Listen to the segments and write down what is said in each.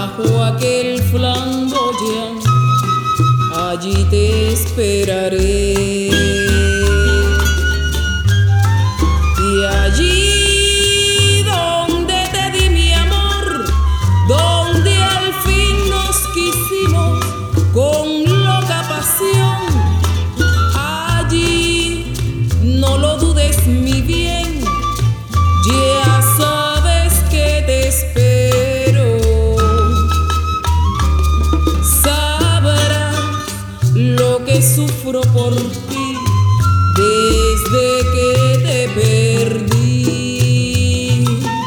bajo aquel flamboyán, allí te esperaré. Y allí donde te di mi amor, donde al fin nos quisimos con loca pasión, allí no lo dudes, mi bien, ya sabes que te espero. Sabrás lo que sufro por ti desde que te perdí.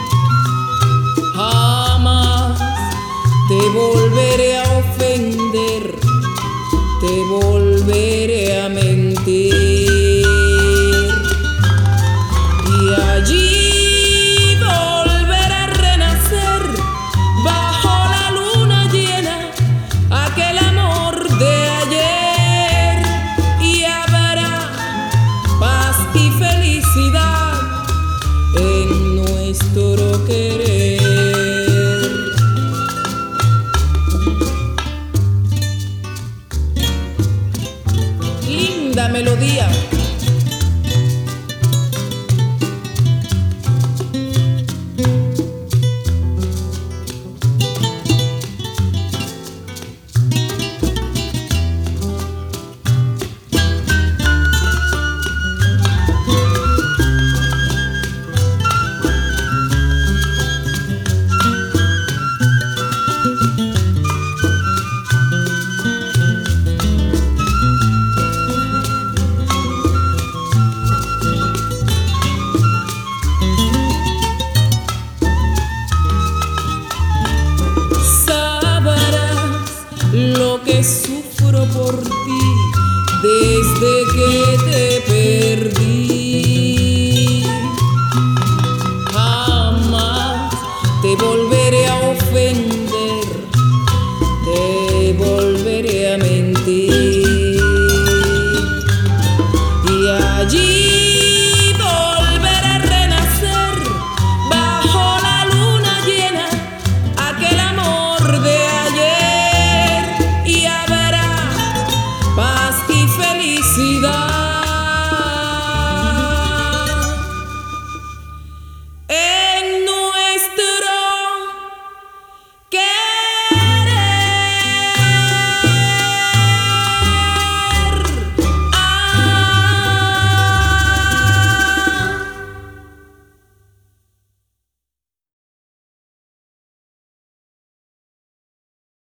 Jamás te volveré a ofender, te volveré a mentir. Y allí volverá a renacer bajo la luna llena aquel amor de ayer, y habrá paz y felicidad en nuestro querer. Linda melodía. Lo que sufro por ti desde que te perdí.